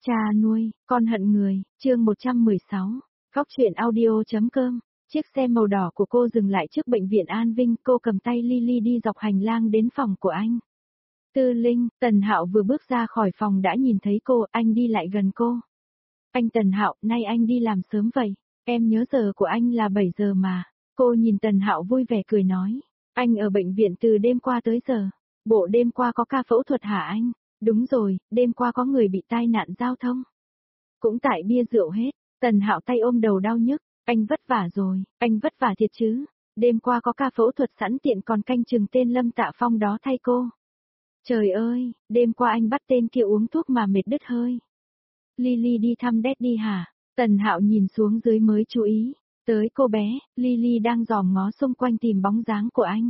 Cha nuôi, con hận người, chương 116, Góc truyện audio.com. Chiếc xe màu đỏ của cô dừng lại trước bệnh viện An Vinh, cô cầm tay Lily đi dọc hành lang đến phòng của anh. Tư Linh, Tần Hạo vừa bước ra khỏi phòng đã nhìn thấy cô, anh đi lại gần cô. Anh Tần Hạo, nay anh đi làm sớm vậy, em nhớ giờ của anh là 7 giờ mà. Cô nhìn Tần Hạo vui vẻ cười nói, anh ở bệnh viện từ đêm qua tới giờ. Bộ đêm qua có ca phẫu thuật hả anh? Đúng rồi, đêm qua có người bị tai nạn giao thông. Cũng tại bia rượu hết, Tần Hạo tay ôm đầu đau nhức, anh vất vả rồi, anh vất vả thiệt chứ. Đêm qua có ca phẫu thuật sẵn tiện còn canh chừng tên Lâm Tạ Phong đó thay cô. Trời ơi, đêm qua anh bắt tên kia uống thuốc mà mệt đứt hơi. Lily đi thăm Daddy hả? Tần Hạo nhìn xuống dưới mới chú ý. Tới cô bé, Lily đang dòm ngó xung quanh tìm bóng dáng của anh.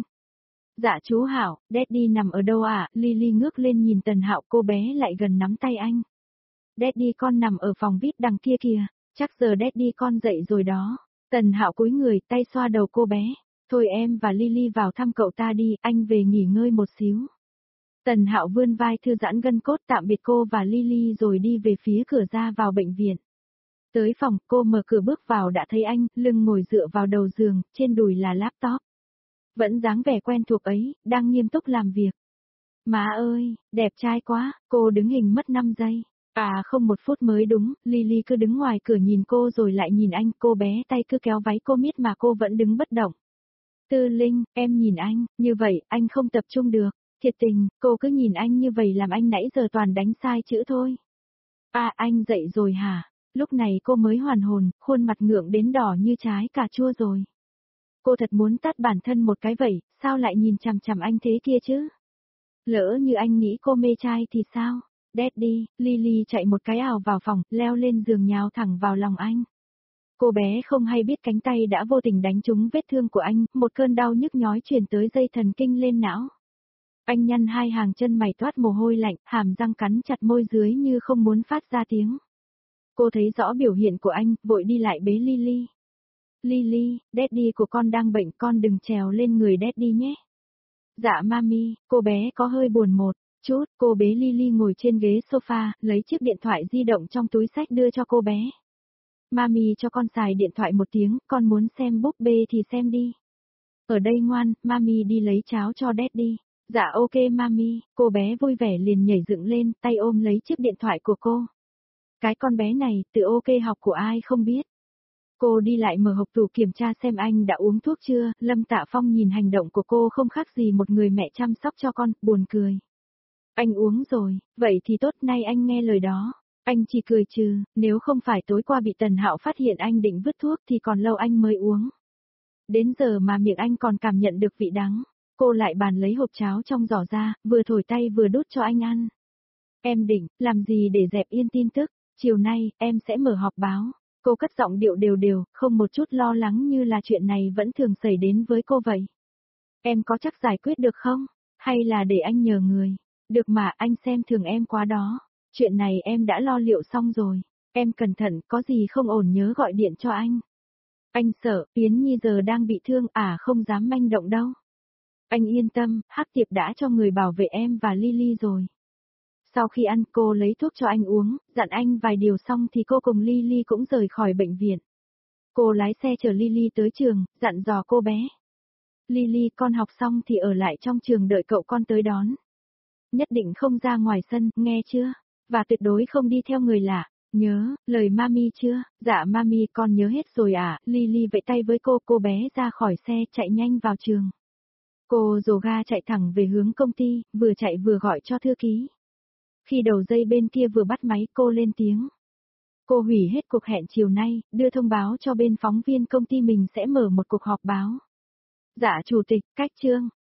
Dạ chú Hạo, Daddy nằm ở đâu ạ? Lily ngước lên nhìn Tần Hạo, cô bé lại gần nắm tay anh. Daddy con nằm ở phòng VIP đằng kia kìa, chắc giờ Daddy con dậy rồi đó. Tần Hạo cúi người, tay xoa đầu cô bé. Thôi em và Lily vào thăm cậu ta đi, anh về nghỉ ngơi một xíu. Tần Hạo vươn vai thư giãn gân cốt tạm biệt cô và Lily rồi đi về phía cửa ra vào bệnh viện. Tới phòng, cô mở cửa bước vào đã thấy anh, lưng ngồi dựa vào đầu giường, trên đùi là laptop. Vẫn dáng vẻ quen thuộc ấy, đang nghiêm túc làm việc. Má ơi, đẹp trai quá, cô đứng hình mất 5 giây. À không 1 phút mới đúng, Lily cứ đứng ngoài cửa nhìn cô rồi lại nhìn anh, cô bé tay cứ kéo váy cô miết mà cô vẫn đứng bất động. Tư Linh, em nhìn anh, như vậy, anh không tập trung được. Thiệt tình, cô cứ nhìn anh như vậy làm anh nãy giờ toàn đánh sai chữ thôi. À anh dậy rồi hả? Lúc này cô mới hoàn hồn, khuôn mặt ngượng đến đỏ như trái cà chua rồi. Cô thật muốn tát bản thân một cái vậy, sao lại nhìn chằm chằm anh thế kia chứ? Lỡ như anh nghĩ cô mê trai thì sao? Daddy, Lily chạy một cái ào vào phòng, leo lên giường nhào thẳng vào lòng anh. Cô bé không hay biết cánh tay đã vô tình đánh trúng vết thương của anh, một cơn đau nhức nhói truyền tới dây thần kinh lên não. Anh nhăn hai hàng chân mày toát mồ hôi lạnh, hàm răng cắn chặt môi dưới như không muốn phát ra tiếng. Cô thấy rõ biểu hiện của anh, vội đi lại bế Lily. Lily, Daddy của con đang bệnh, con đừng trèo lên người Daddy nhé. Dạ mami, cô bé có hơi buồn một chút, cô bế Lily ngồi trên ghế sofa, lấy chiếc điện thoại di động trong túi xách đưa cho cô bé. Mami cho con xài điện thoại một tiếng, con muốn xem búp bê thì xem đi. Ở đây ngoan, mami đi lấy cháo cho Daddy. Dạ ok mami, cô bé vui vẻ liền nhảy dựng lên, tay ôm lấy chiếc điện thoại của cô. Cái con bé này, từ ok học của ai không biết. Cô đi lại mở hộp tủ kiểm tra xem anh đã uống thuốc chưa, Lâm Tạ Phong nhìn hành động của cô không khác gì một người mẹ chăm sóc cho con, buồn cười. Anh uống rồi, vậy thì tốt, nay anh nghe lời đó. Anh chỉ cười trừ, nếu không phải tối qua bị Tần Hạo phát hiện anh định vứt thuốc thì còn lâu anh mới uống. Đến giờ mà miệng anh còn cảm nhận được vị đắng. Cô lại bàn lấy hộp cháo trong giỏ ra, vừa thổi tay vừa đút cho anh ăn. Em định, làm gì để dẹp yên tin tức, chiều nay, em sẽ mở họp báo. Cô cất giọng điệu đều đều, không một chút lo lắng như là chuyện này vẫn thường xảy đến với cô vậy. Em có chắc giải quyết được không? Hay là để anh nhờ người? Được mà, anh xem thường em quá đó. Chuyện này em đã lo liệu xong rồi. Em cẩn thận, có gì không ổn nhớ gọi điện cho anh. Anh sợ, Yến Nhi giờ đang bị thương, không dám manh động đâu. Anh yên tâm, Hắc Tiệp đã cho người bảo vệ em và Lily rồi. Sau khi ăn, cô lấy thuốc cho anh uống, dặn anh vài điều xong thì cô cùng Lily cũng rời khỏi bệnh viện. Cô lái xe chở Lily tới trường, dặn dò cô bé. Lily, con học xong thì ở lại trong trường đợi cậu con tới đón. Nhất định không ra ngoài sân, nghe chưa? Và tuyệt đối không đi theo người lạ. Nhớ, lời mami chưa? Dạ mami, con nhớ hết rồi ạ. Lily vẫy tay với cô bé ra khỏi xe chạy nhanh vào trường. Cô dồ ga chạy thẳng về hướng công ty, vừa chạy vừa gọi cho thư ký. Khi đầu dây bên kia vừa bắt máy, cô lên tiếng. Cô hủy hết cuộc hẹn chiều nay, đưa thông báo cho bên phóng viên công ty mình sẽ mở một cuộc họp báo. Dạ chủ tịch, cách chương.